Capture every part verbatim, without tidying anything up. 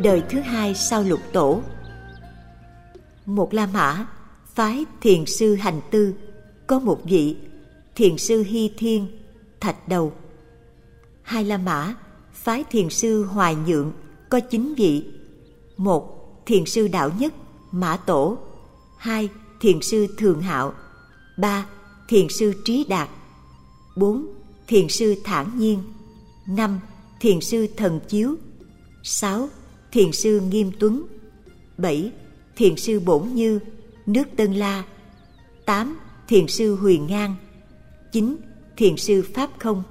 đời thứ hai sau Lục Tổ. Một La Mã phái thiền sư Hành Tư có một vị thiền sư Hy Thiên, Thạch Đầu. Hai La Mã phái thiền sư Hoài Nhượng có chín vị: một thiền sư Đạo Nhất, Mã Tổ; hai thiền sư Thường Hạo; ba thiền sư Trí Đạt; bốn thiền sư Thản Nhiên; năm thiền sư Thần Chiếu; sáu thiền sư Nghiêm Tuấn; bảy thiền sư Bổn Như, nước Tân La; tám thiền sư Huyền Ngang; chín thiền sư Pháp Không.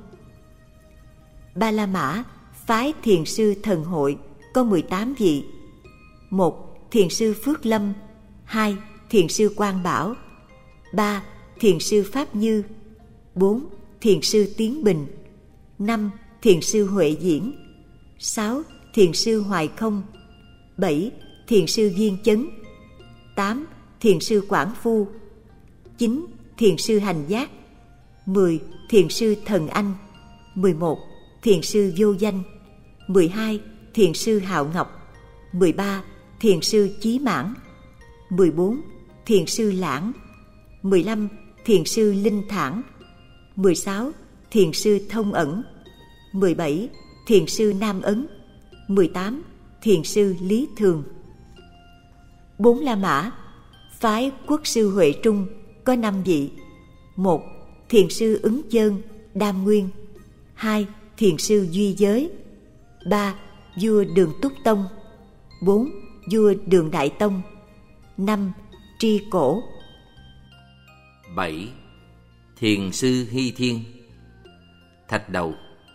Ba La Mã phái thiền sư Thần Hội có mười tám vị: một thiền sư Phước Lâm; hai thiền sư Quang Bảo; ba thiền sư Pháp Như; bốn thiền sư Tiến Bình; năm thiền sư Huệ Diễn; sáu thiền sư Hoài Không; bảy thiền sư Viên Chấn; tám thiền sư Quảng Phu; chín thiền sư Hành Giác; mười thiền sư Thần Anh; mười một thiền sư Vô Danh; mười hai thiền sư Hạo Ngọc; mười ba thiền sư Chí Mãn; mười bốn thiền sư Lãng; mười lăm thiền sư Linh Thản; mười sáu thiền sư Thông Ẩn; mười bảy thiền sư Nam Ấn; mười tám thiền sư Lý Thường. Bốn La Mã phái quốc sư Huệ Trung có năm vị: một thiền sư Ứng Chơn, Đam Nguyên; hai thiền sư Duy Giới; ba vua Đường Túc Tông; bốn vua Đường Đại Tông; năm Tri Cổ; bảy thiền sư Hy Thiên, Thạch Đầu.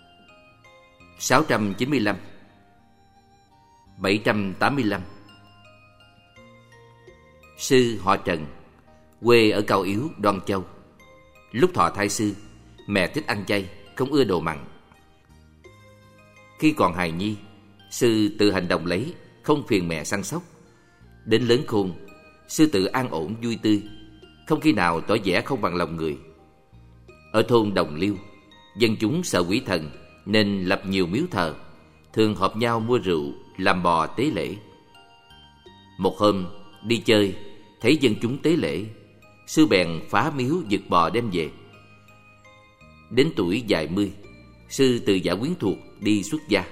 Sáu trăm chín mươi lăm, bảy trăm tám mươi lăm. Sư họ Trần, quê ở Cao Yếu, Đoan Châu. Lúc thọ thai sư, mẹ thích ăn chay, không ưa đồ mặn. Khi còn hài nhi, sư tự hành động lấy, không phiền mẹ săn sóc. Đến lớn khôn, sư tự an ổn vui tươi, không khi nào tỏ vẻ không bằng lòng người. Ở thôn Đồng Liêu, dân chúng sợ quỷ thần nên lập nhiều miếu thờ, thường họp nhau mua rượu, làm bò tế lễ. Một hôm đi chơi, thấy dân chúng tế lễ, sư bèn phá miếu giật bò đem về. Đến tuổi vài mươi, sư từ giả quyến thuộc đi xuất gia.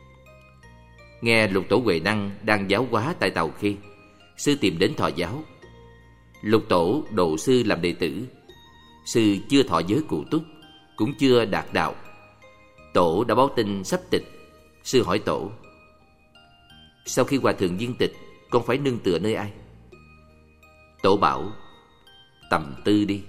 Nghe Lục Tổ Huệ Năng đang giáo hóa tại Tàu Khê, sư tìm đến thọ giáo. Lục Tổ độ sư làm đệ tử. Sư chưa thọ giới cụ túc, cũng chưa đạt đạo. Tổ đã báo tin sắp tịch. Sư hỏi Tổ: sau khi hòa thượng viên tịch, con phải nương tựa nơi ai? Tổ bảo: tầm tư đi.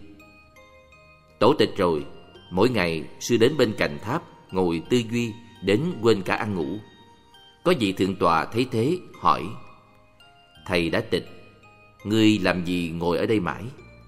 Tổ tịch rồi, mỗi ngày sư đến bên cạnh tháp ngồi tư duy đến quên cả ăn ngủ. Có vị thượng tọa thấy thế hỏi: thầy đã tịch, ngươi làm gì ngồi ở đây mãi?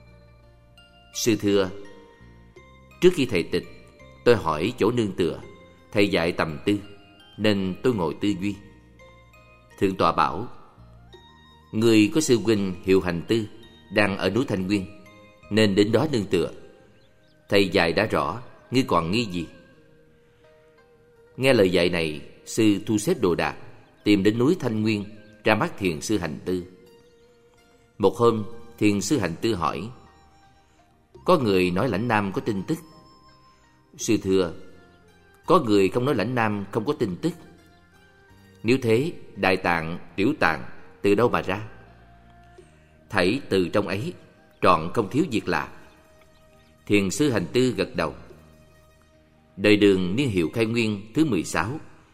Sư thưa: trước khi thầy tịch, tôi hỏi chỗ nương tựa, thầy dạy tầm tư, nên tôi ngồi tư duy. Thượng tọa bảo: ngươi có sư huynh hiệu Hành Tư đang ở núi Thanh Nguyên, nên đến đó nương tựa. Thầy dạy đã rõ, ngươi còn nghi gì? Nghe lời dạy này, sư thu xếp đồ đạc, tìm đến núi Thanh Nguyên, ra mắt thiền sư Hành Tư. Một hôm, thiền sư Hành Tư hỏi: có người nói Lãnh Nam có tin tức. Sư thưa: có người không nói Lãnh Nam không có tin tức. Nếu thế, Đại Tạng, Tiểu Tạng từ đâu mà ra? Thảy từ trong ấy, trọn không thiếu việc lạ. Thiền sư Hành Tư gật đầu. Đời Đường niên hiệu khai nguyên thứ mười sáu,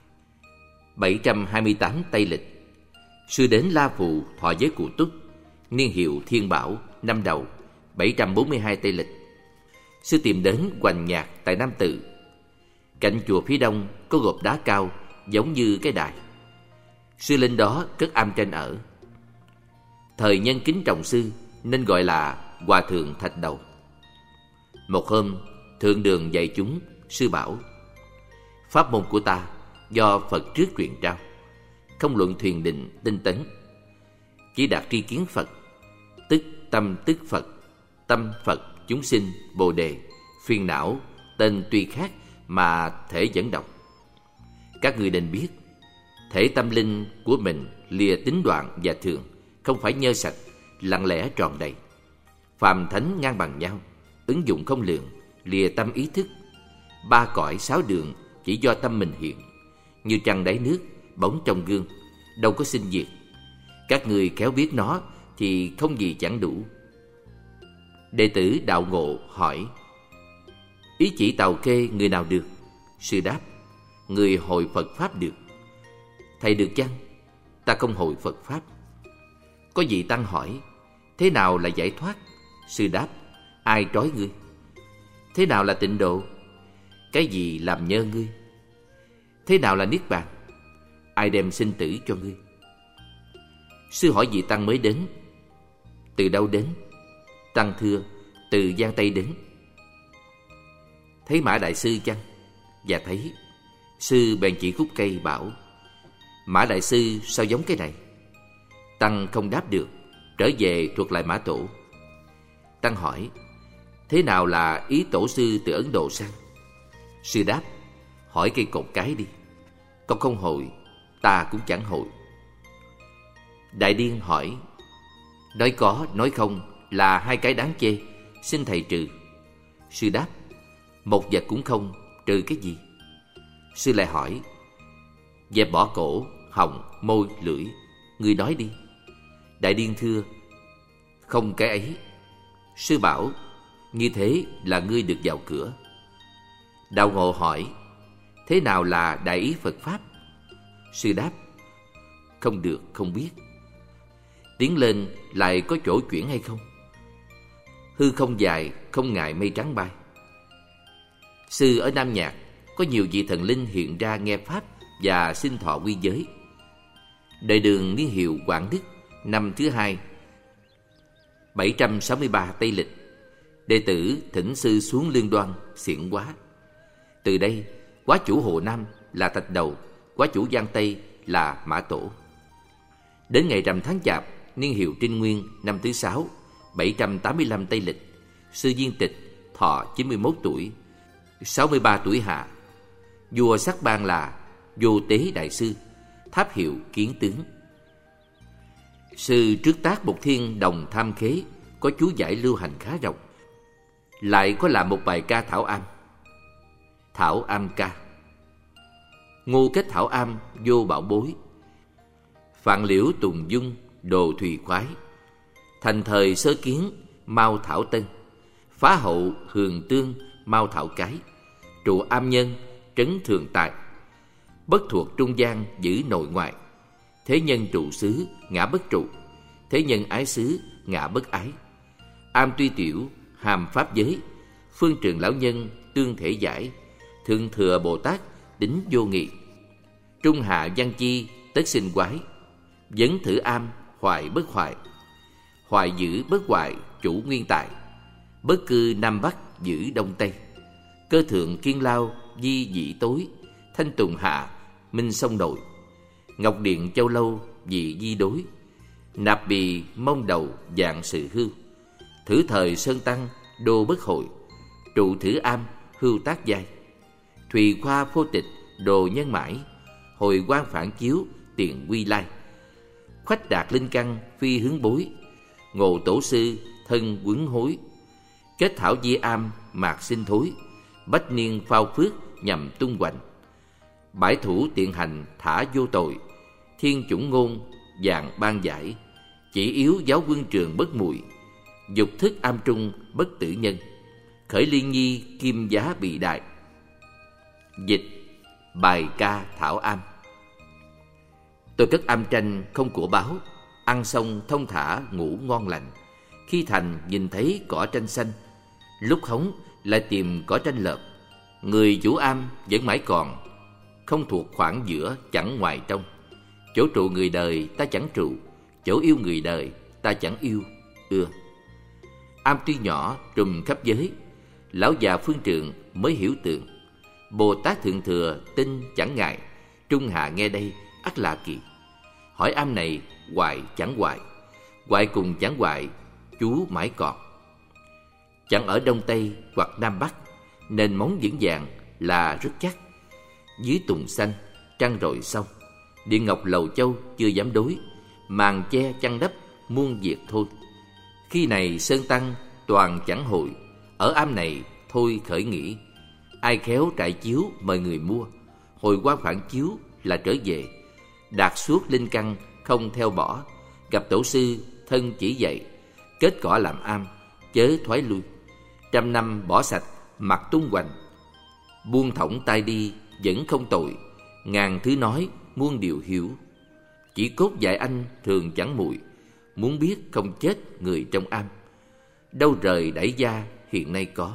bảy trăm hai mươi tám Tây Lịch, sư đến La Phù thọ giới cụ túc, niên hiệu Thiên Bảo năm đầu, bảy trăm bốn mươi hai Tây Lịch. Sư tìm đến Hoành Nhạc tại Nam Tự. Cạnh chùa phía đông có gộp đá cao giống như cái đài. Sư lên đó cất am tranh ở. Thời nhân kính trọng sư nên gọi là Hòa Thượng Thạch Đầu. Một hôm, Thượng Đường dạy chúng, sư bảo: pháp môn của ta do Phật trước truyền trao, không luận thuyền định tinh tấn, chỉ đạt tri kiến Phật, tức tâm tức Phật, tâm Phật chúng sinh bồ đề, phiền não tên tuy khác mà thể dẫn động. Các người nên biết, Thể tâm linh của mình lìa tính đoạn và thường, không phải nhơ sạch, lặng lẽ tròn đầy. Phàm thánh ngang bằng nhau, ứng dụng không lường, lìa tâm ý thức. Ba cõi sáu đường chỉ do tâm mình hiện, như trăng đáy nước, bóng trong gương, đâu có sinh diệt. Các người khéo biết nó thì không gì chẳng đủ. Đệ tử Đạo Ngộ hỏi: ý chỉ tàu kê người nào được? Sư đáp: người hội Phật Pháp được. Thầy được chăng? Ta không hội Phật Pháp. Có vị tăng hỏi: thế nào là giải thoát? Sư đáp: ai trói ngươi? Thế nào là tịnh độ? Cái gì làm nhơ ngươi? Thế nào là niết bàn? Ai đem sinh tử cho ngươi? Sư hỏi vị tăng mới đến: từ đâu đến? Tăng thưa: từ Giang Tây đến. Thấy Mã Đại Sư chăng? Dạ thấy. Sư bèn chỉ khúc cây bảo: Mã Đại Sư sao giống cái này? Tăng không đáp được, trở về thuật lại Mã Tổ. Tăng hỏi: thế nào là ý tổ sư từ Ấn Độ sang? Sư đáp: hỏi cây cột cái đi. Con không hội, ta cũng chẳng hội. Đại Điên hỏi: nói có, nói không là hai cái đáng chê, xin thầy trừ. Sư đáp: một vật cũng không, trừ cái gì? Sư lại hỏi: dẹp bỏ cổ, họng, môi, lưỡi, ngươi nói đi. Đại Điên thưa: không cái ấy. Sư bảo: như thế là ngươi được vào cửa. Đạo Ngộ hỏi: thế nào là đại ý Phật Pháp? Sư đáp: không được, không biết. Tiến lên lại có chỗ chuyển hay không? Hư không dài, không ngại mây trắng bay. Sư ở Nam Nhạc có nhiều vị thần linh hiện ra nghe Pháp và xin thọ quy giới. Đời Đường niên hiệu Quảng Đức, năm thứ hai, bảy trăm sáu mươi ba Tây Lịch. Đệ tử thỉnh sư xuống Lương Đoan xiển hóa. Từ đây, quá chủ Hồ Nam là Thạch Đầu, quá chủ Giang Tây là Mã Tổ. Đến ngày rằm tháng Chạp, niên hiệu Trinh Nguyên, năm thứ sáu, bảy trăm tám mươi lăm Tây Lịch, sư Viên Tịch thọ chín mươi mốt tuổi, sáu mươi ba tuổi hạ. Vua sắc ban là Vô Tế Đại Sư, tháp hiệu Kiến Tướng. Sư trước tác một thiên đồng tham khế, có chú giải lưu hành khá rộng. Lại có làm một bài ca Thảo Am. Thảo Am ca: ngô kết thảo am vô bảo bối, phạn liễu tùng dung đồ thùy khoái. Thành thời sơ kiến mau thảo tân, phá hậu hường tương mau thảo cái. Trụ am nhân trấn thường tại, bất thuộc trung gian giữ nội ngoại. Thế nhân trụ xứ ngã bất trụ, thế nhân ái xứ ngã bất ái. Am tuy tiểu hàm pháp giới, phương trường lão nhân tương thể giải. Thượng thừa Bồ Tát đính vô nghị, trung hạ văn chi tất sinh quái. Vấn thử am hoại bất hoại, hoại giữ bất hoại chủ nguyên tại. Bất cư Nam Bắc giữ Đông Tây, cơ thượng kiên lao di dị tối. Thanh tùng hạ minh sông nội, ngọc điện châu lâu dị di đối. Nạp bì mông đầu dạng sự hư, thử thời sơn tăng đô bất hội. Trụ thử am hưu tác giai, thùy khoa phô tịch đồ nhân mãi. Hồi quang phản chiếu tiền quy lai, khoách đạt linh căn phi hướng bối. Ngộ tổ sư thân quấn hối, kết thảo di am mạc sinh thối. Bách niên phao phước nhằm tung hoành, bãi thủ tiện hành thả vô tội. Thiên chủng ngôn dạng ban giải, chỉ yếu giáo quân trường bất mùi. Dục thức am trung bất tử nhân, khởi liên nhi kim giá bị đại. Dịch: bài ca Thảo Am. Tôi cất am tranh không của báo, ăn xong thông thả ngủ ngon lành. Khi thành nhìn thấy cỏ tranh xanh, lúc hóng lại tìm cỏ tranh lợp. Người chủ am vẫn mãi còn, không thuộc khoảng giữa chẳng ngoài trong. Chỗ trụ người đời ta chẳng trụ, chỗ yêu người đời ta chẳng yêu, ưa. Am tuy nhỏ trùm khắp giới, lão già phương trượng mới hiểu tượng. Bồ Tát Thượng Thừa tin chẳng ngại, trung hạ nghe đây ắt lạ kỳ. Hỏi am này hoài chẳng hoài, hoài cùng chẳng hoài, chú mãi còn. Chẳng ở Đông Tây hoặc Nam Bắc, nền móng vững vàng là rất chắc. Dưới tùng xanh, trăng rọi sông, Điện ngọc lầu châu chưa dám đối, màn che chăn đắp muôn việc thôi. Khi này sơn tăng toàn chẳng hội, ở am này thôi khởi nghĩ. Ai khéo trại chiếu mời người mua, hồi qua khoản chiếu là trở về. Đạt suốt linh căn không theo bỏ, gặp tổ sư thân chỉ dạy. Kết cỏ làm am, chớ thoái lui. Trăm năm bỏ sạch, mặt tung hoành. Buông thõng tay đi, vẫn không tội. Ngàn thứ nói, muôn điều hiểu. Chỉ cốt dạy anh thường chẳng muội, muốn biết không chết người trong am. Đâu rời đẩy gia hiện nay có.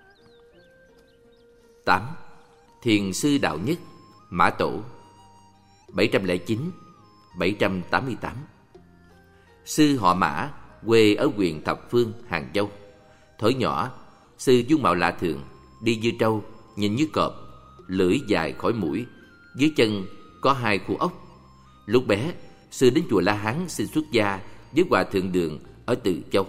Tám. Thiền sư đạo nhất Mã Tổ. Bảy trăm lẻ chín đến bảy trăm tám mươi tám. Sư họ Mã, quê ở huyện Thập Phương, Hàng Châu. Thổi nhỏ, sư dung mạo lạ thường, đi như trâu, nhìn như cọp, lưỡi dài khỏi mũi, dưới chân có hai khu ốc. Lúc bé, sư đến chùa La Hán xin xuất gia với hòa thượng Đường ở Từ Châu.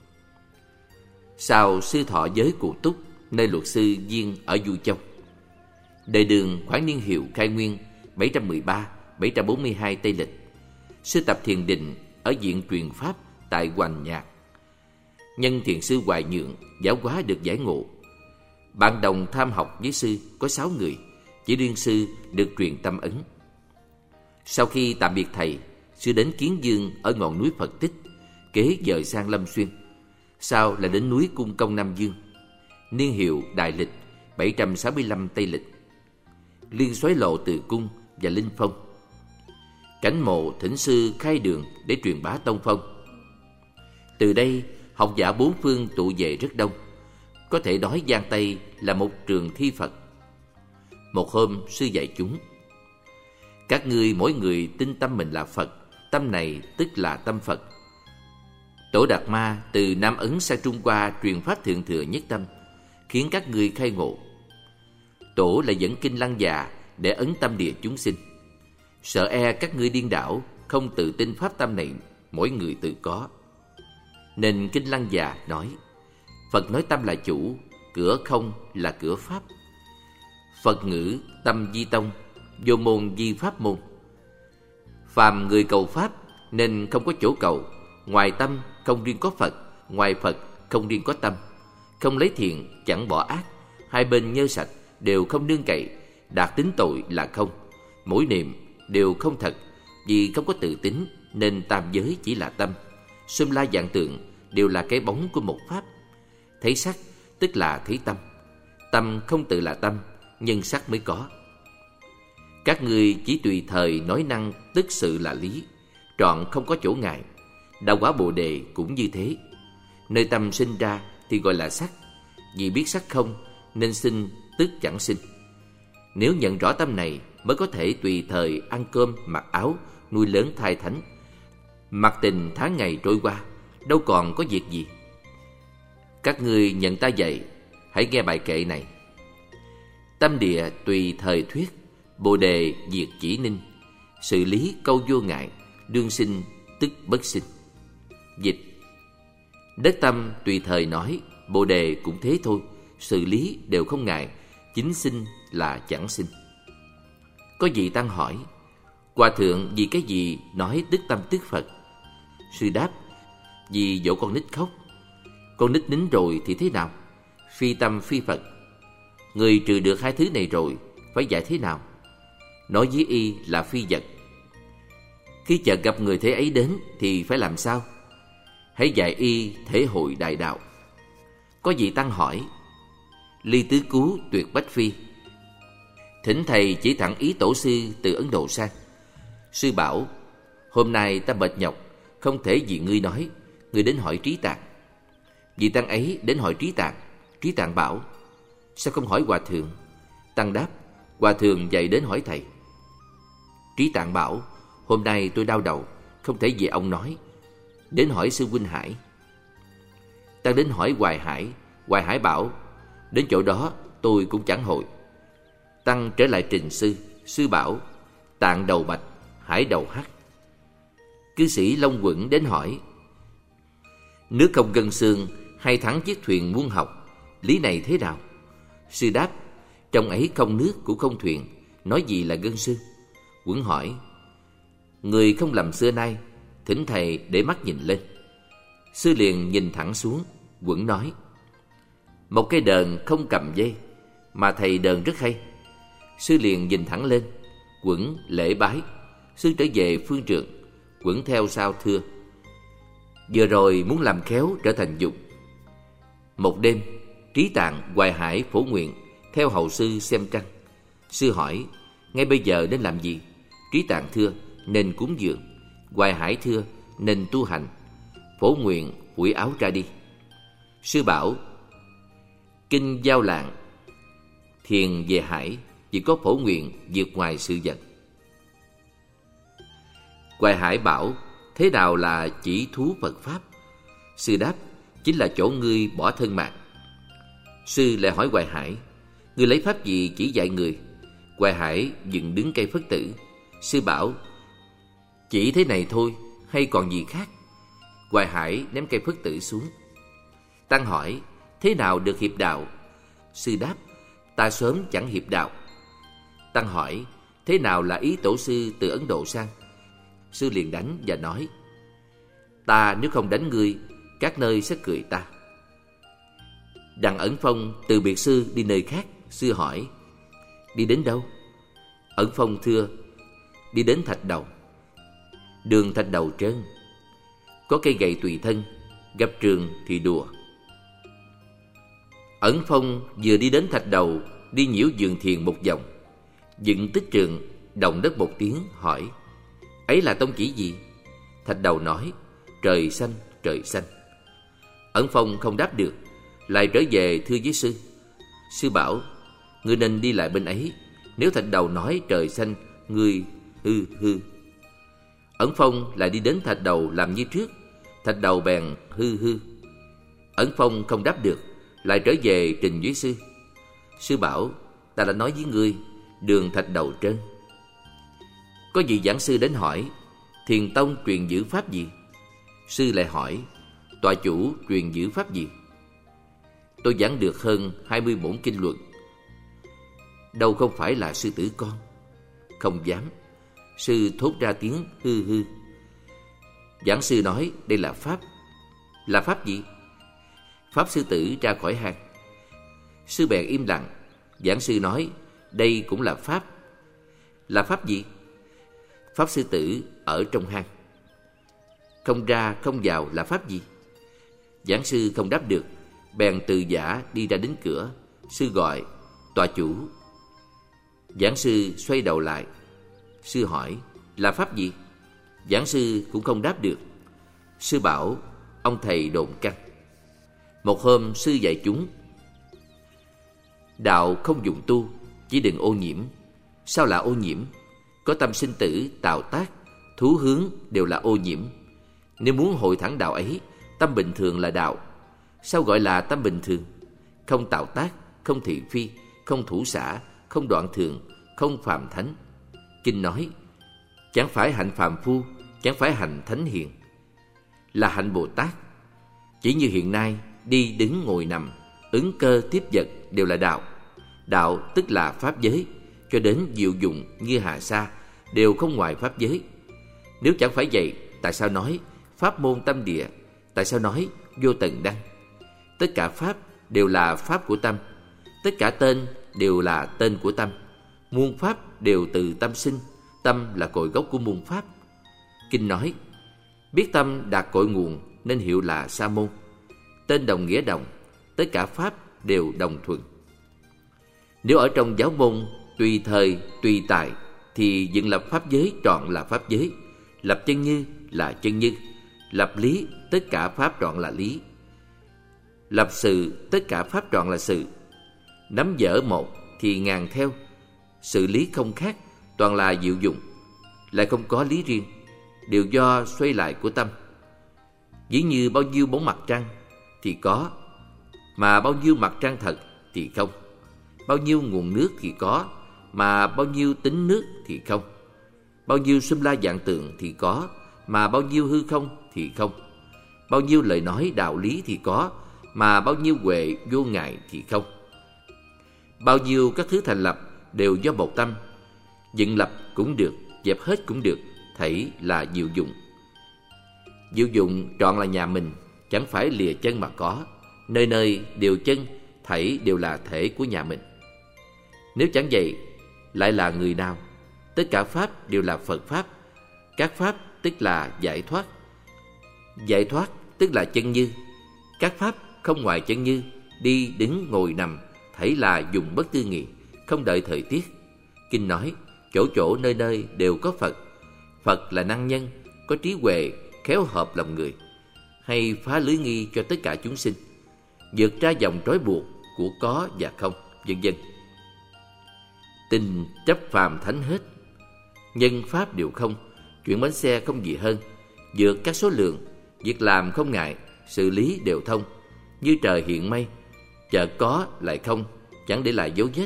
Sau sư thọ giới Cụ Túc nơi luật sư viên ở Du Châu. Đời Đường khoảng niên hiệu khai nguyên bảy trăm mười ba đến bảy trăm bốn mươi hai Tây Lịch. Sư tập thiền định ở viện truyền pháp tại Hoành Nhạc. Nhân thiền sư Hoài Nhượng giáo hóa được giải ngộ. Bạn đồng tham học với sư có sáu người, chỉ riêng sư được truyền tâm ấn. Sau khi tạm biệt thầy, sư đến Kiến Dương ở ngọn núi Phật Tích, kế dời sang Lâm Xuyên. Sau là đến núi Cung Công Nam Dương. Niên hiệu Đại Lịch bảy trăm sáu mươi lăm Tây Lịch. Liên Soái Lộ Từ Cung và Linh Phong. Cảnh mộ thỉnh sư khai đường để truyền bá tông phong. Từ đây, học giả bốn phương tụ về rất đông. Có thể nói Giang Tây là một trường thi Phật. Một hôm, sư dạy chúng: các ngươi mỗi người tin tâm mình là Phật, tâm này tức là tâm Phật. Tổ Đạt Ma từ Nam Ấn sang Trung Hoa truyền pháp thượng thừa nhất tâm, khiến các ngươi khai ngộ. Tổ là dẫn kinh Lăng Già để ấn tâm địa chúng sinh. Sợ e các ngươi điên đảo, không tự tin pháp tâm này mỗi người tự có. Nên kinh Lăng Già nói: Phật nói tâm là chủ, cửa không là cửa pháp. Phật ngữ tâm di tông, vô môn di pháp môn. Phàm người cầu pháp nên không có chỗ cầu. Ngoài tâm không riêng có Phật, ngoài Phật không riêng có tâm. Không lấy thiện chẳng bỏ ác, hai bên nhơ sạch đều không nương cậy. Đạt tính tội là không, mỗi niệm đều không thật. Vì không có tự tính nên tam giới chỉ là tâm. Xung la vạn tượng đều là cái bóng của một pháp. Thấy sắc tức là thấy tâm. Tâm không tự là tâm, nhưng sắc mới có. Các ngươi chỉ tùy thời nói năng tức sự là lý, trọn không có chỗ ngại. Đạo quả Bồ Đề cũng như thế. Nơi tâm sinh ra thì gọi là sắc. Vì biết sắc không nên sinh tức chẳng sinh. Nếu nhận rõ tâm này mới có thể tùy thời ăn cơm, mặc áo, nuôi lớn thai thánh. Mặc tình tháng ngày trôi qua, đâu còn có việc gì. Các ngươi nhận ta dạy, hãy nghe bài kệ này. Tâm địa tùy thời thuyết, Bồ Đề diệt chỉ ninh. Sự lý câu vô ngại, đương sinh tức bất sinh. Dịch: đất tâm tùy thời nói, Bồ Đề cũng thế thôi. Sự lý đều không ngại, chính sinh là chẳng sinh. Có vị tăng hỏi: Hòa thượng vì cái gì nói tức tâm tức Phật? Sư đáp: vì dỗ con nít khóc. Con nít nín rồi thì thế nào? Phi tâm phi Phật. Người trừ được hai thứ này rồi, phải dạy thế nào? Nói với y là phi vật. Khi chợt gặp người thế ấy đến thì phải làm sao? Hãy dạy y thể hội đại đạo. Có vị tăng hỏi: ly tứ cứu tuyệt bách phi, thỉnh thầy chỉ thẳng ý tổ sư từ Ấn Độ sang. Sư bảo: hôm nay ta mệt nhọc, không thể vì ngươi nói. Ngươi đến hỏi Trí Tạng. Vị tăng ấy đến hỏi Trí Tạng. Trí Tạng bảo: sao không hỏi hòa thượng? Tăng đáp: hòa thượng dạy đến hỏi thầy. Trí Tạng bảo: hôm nay tôi đau đầu, không thể vì ông nói, đến hỏi sư huynh Hải. Tăng đến hỏi Hoài Hải. Hoài Hải bảo: đến chỗ đó tôi cũng chẳng hội. Tăng trở lại trình sư. Sư bảo: Tạng đầu bạch, Hải đầu hắc. Cư sĩ Long Quẩn đến hỏi: nước không gân xương, hai thắng chiếc thuyền muôn học, lý này thế nào? Sư đáp: trong ấy không nước cũng không thuyền, nói gì là gân xương? Quẩn hỏi: Người không lầm xưa nay, thỉnh thầy để mắt nhìn lên. Sư liền nhìn thẳng xuống. Quẩn nói: một cây đờn không cầm dây, mà thầy đờn rất hay. Sư liền nhìn thẳng lên. Quẩn lễ bái. Sư trở về phương trượng. Quẩn theo sau thưa: vừa rồi muốn làm khéo trở thành dục. Một đêm, Trí Tạng, Hoài Hải, Phổ Nguyện theo hầu sư xem trăng. Sư hỏi: ngay bây giờ nên làm gì? Trí Tạng thưa: nên cúng dường. Hoài Hải thưa: nên tu hành. Phổ Nguyện phủi áo ra đi. Sư bảo: kinh Giao Lạng, thiền về hải, chỉ có Phổ Nguyện vượt ngoài sự vật. Hoài Hải bảo: thế nào là chỉ thú Phật Pháp? Sư đáp: chính là chỗ ngươi bỏ thân mạng. Sư lại hỏi Hoài Hải: ngươi lấy pháp gì chỉ dạy người? Hoài Hải dựng đứng cây Phất Tử. Sư bảo: chỉ thế này thôi, hay còn gì khác? Hoài Hải ném cây Phất Tử xuống. Tăng hỏi: thế nào được hiệp đạo? Sư đáp: ta sớm chẳng hiệp đạo. Tăng hỏi: thế nào là ý tổ sư từ Ấn Độ sang? Sư liền đánh và nói: ta nếu không đánh ngươi, các nơi sẽ cười ta. Đặng Ẩn Phong từ biệt sư đi nơi khác. Sư hỏi: đi đến đâu? Ẩn Phong thưa: đi đến Thạch Đầu. Đường Thạch Đầu trơn, có cây gậy tùy thân, gặp trường thì đùa. Ẩn Phong vừa đi đến Thạch Đầu, đi nhiễu vườn thiền một vòng, dựng tích trường, động đất một tiếng, hỏi: ấy là tông chỉ gì? Thạch Đầu nói: trời xanh, trời xanh. Ẩn Phong không đáp được, lại trở về thưa với sư. Sư bảo: ngươi nên đi lại bên ấy. Nếu Thạch Đầu nói trời xanh, ngươi hư hư. Ẩn Phong lại đi đến Thạch Đầu làm như trước. Thạch Đầu bèn hư hư. Ẩn Phong không đáp được, lại trở về trình với sư. Sư bảo: ta đã nói với ngươi, đường Thạch Đầu trơn. Có vị giảng sư đến hỏi: thiền tông truyền giữ pháp gì? Sư lại hỏi: tọa chủ truyền giữ pháp gì? Tôi giảng được hơn hai mươi bổn kinh luận. Đâu không phải là sư tử con. Không dám. Sư thốt ra tiếng hư hư. Giảng sư nói đây là pháp. Là pháp gì? Pháp sư tử ra khỏi hang. Sư bèn im lặng. Giảng sư nói đây cũng là pháp. Là pháp gì? Pháp sư tử ở trong hang. Không ra không vào là pháp gì? Giảng sư không đáp được, bèn từ giả đi ra đến cửa. Sư gọi: tọa chủ. Giảng sư xoay đầu lại. Sư hỏi: là pháp gì? Giảng sư cũng không đáp được. Sư bảo: ông thầy đồn căn. Một hôm sư dạy chúng: đạo không dùng tu, chỉ đừng ô nhiễm. Sao là ô nhiễm? Có tâm sinh tử, tạo tác, thú hướng đều là ô nhiễm. Nếu muốn hội thẳng đạo ấy, tâm bình thường là đạo. Sao gọi là tâm bình thường? Không tạo tác, không thị phi, không thủ xả, không đoạn thường, không phàm thánh. Kinh nói: chẳng phải hạnh phàm phu, chẳng phải hạnh thánh hiền, là hạnh Bồ Tát. Chỉ như hiện nay, đi đứng ngồi nằm, ứng cơ tiếp vật đều là đạo. Đạo tức là pháp giới, cho đến diệu dụng như hà sa đều không ngoài pháp giới. Nếu chẳng phải vậy, tại sao nói pháp môn tâm địa? Tại sao nói vô tận đăng? Tất cả pháp đều là pháp của tâm, tất cả tên đều là tên của tâm. Muôn pháp đều từ tâm sinh, tâm là cội gốc của muôn pháp. Kinh nói: biết tâm đạt cội nguồn nên hiệu là sa môn. Tên đồng nghĩa đồng, tất cả pháp đều đồng thuần. Nếu ở trong giáo môn tùy thời tùy tại, thì dựng lập pháp giới trọn là pháp giới, lập chân như là chân như, lập lý tất cả pháp trọn là lý, lập sự tất cả pháp trọn là sự. Nắm dở một thì ngàn theo, sự lý không khác, toàn là diệu dụng, lại không có lý riêng, đều do xoay lại của tâm. Ví như bao nhiêu bóng mặt trăng thì có, mà bao nhiêu mặt trăng thật thì không. Bao nhiêu nguồn nước thì có, mà bao nhiêu tính nước thì không. Bao nhiêu xâm la dạng tượng thì có, mà bao nhiêu hư không thì không. Bao nhiêu lời nói đạo lý thì có, mà bao nhiêu huệ vô ngại thì không. Bao nhiêu các thứ thành lập đều do một tâm, dựng lập cũng được, dẹp hết cũng được, thảy là diệu dụng. Diệu dụng trọn là nhà mình, chẳng phải lìa chân mà có. Nơi nơi đều chân, thảy đều là thể của nhà mình. Nếu chẳng vậy, lại là người nào? Tất cả pháp đều là Phật pháp. Các pháp tức là giải thoát. Giải thoát tức là chân như. Các pháp không ngoài chân như, đi đứng ngồi nằm, thảy là dùng bất tư nghị, không đợi thời tiết. Kinh nói, chỗ chỗ nơi nơi đều có Phật. Phật là năng nhân, có trí huệ, khéo hợp lòng người, hay phá lưới nghi cho tất cả chúng sinh, vượt ra dòng trói buộc của có và không, vân vân. Tình chấp phàm thánh hết, nhân pháp đều không, chuyển bánh xe không gì hơn, vượt các số lượng, việc làm không ngại, xử lý đều thông, như trời hiện mây, chợt có lại không, chẳng để lại dấu vết.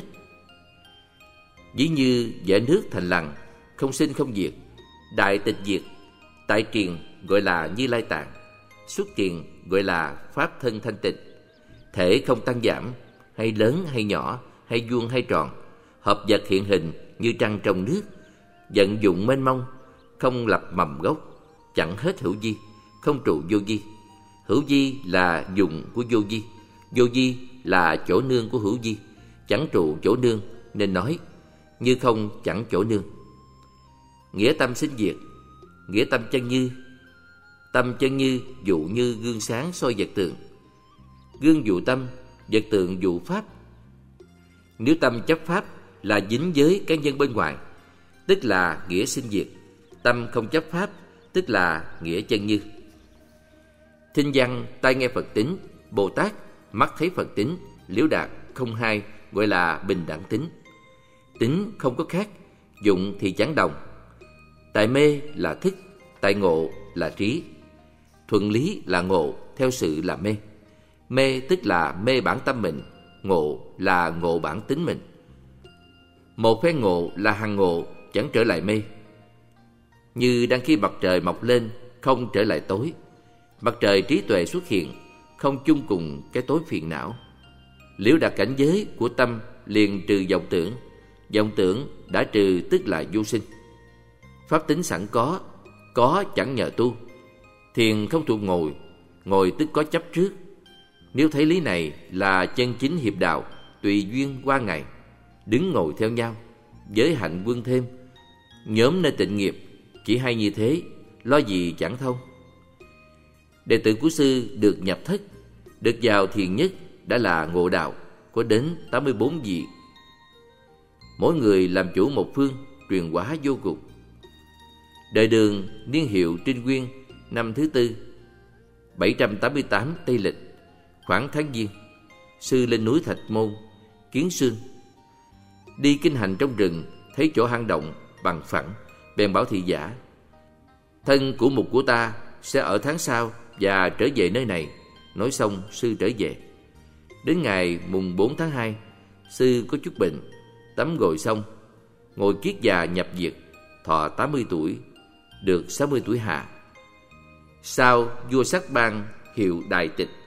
Ví như vẽ nước thành lặng, không sinh không diệt, đại tịch diệt, tại triền gọi là Như Lai Tạng, xuất tiền gọi là pháp thân thanh tịnh. Thể không tăng giảm, hay lớn hay nhỏ, hay vuông hay tròn, hợp vật hiện hình như trăng trong nước, vận dụng mênh mông, không lập mầm gốc, chẳng hết hữu vi, không trụ vô vi. Hữu vi là dụng của vô vi, vô vi là chỗ nương của hữu vi, chẳng trụ chỗ nương, nên nói như không chẳng chỗ nương. Nghĩa tâm sinh diệt, nghĩa tâm chân như. Tâm chân như dụ như gương sáng soi vật tượng, gương dụ tâm, vật tượng dụ pháp. Nếu tâm chấp pháp là dính với cái nhân bên ngoài, tức là nghĩa sinh diệt. Tâm không chấp pháp, tức là nghĩa chân như. Thinh văn, tai nghe Phật tính, Bồ Tát, mắt thấy Phật tính, Liễu Đạt không hai gọi là bình đẳng tính. Tính không có khác, dụng thì chẳng đồng. Tại mê là thức, tại ngộ là trí. Thuận lý là ngộ, theo sự là mê. Mê tức là mê bản tâm mình, ngộ là ngộ bản tính mình. Một phen ngộ là hằng ngộ, chẳng trở lại mê. Như đang khi mặt trời mọc lên, không trở lại tối. Mặt trời trí tuệ xuất hiện, không chung cùng cái tối phiền não. Liễu đạt cảnh giới của tâm liền trừ vọng tưởng. Vọng tưởng đã trừ tức là vô sinh. Pháp tính sẵn có, có chẳng nhờ tu. Thiền không thuộc ngồi, ngồi tức có chấp trước. Nếu thấy lý này là chân chính hiệp đạo, tùy duyên qua ngày, đứng ngồi theo nhau, giới hạnh quân thêm, nhóm nơi tịnh nghiệp, chỉ hay như thế, lo gì chẳng thông. Đệ tử của sư được nhập thất, được vào thiền nhất đã là ngộ đạo, có đến tám mươi bốn vị. Mỗi người làm chủ một phương, truyền hóa vô cùng. Đời Đường niên hiệu Trinh Nguyên, năm thứ tư, bảy trăm tám mươi tám Tây Lịch, khoảng tháng Giêng, sư lên núi Thạch Môn, kiến sương. Đi kinh hành trong rừng, thấy chỗ hang động bằng phẳng, bèn bảo thị giả: thân của mục của ta sẽ ở tháng sau và trở về nơi này. Nói xong sư trở về. Đến ngày mùng bốn tháng hai, sư có chút bệnh, tắm gội xong, ngồi kiết già nhập diệt, thọ tám mươi tuổi, được sáu mươi tuổi hạ. Sau vua Sắc ban hiệu Đại Tịch.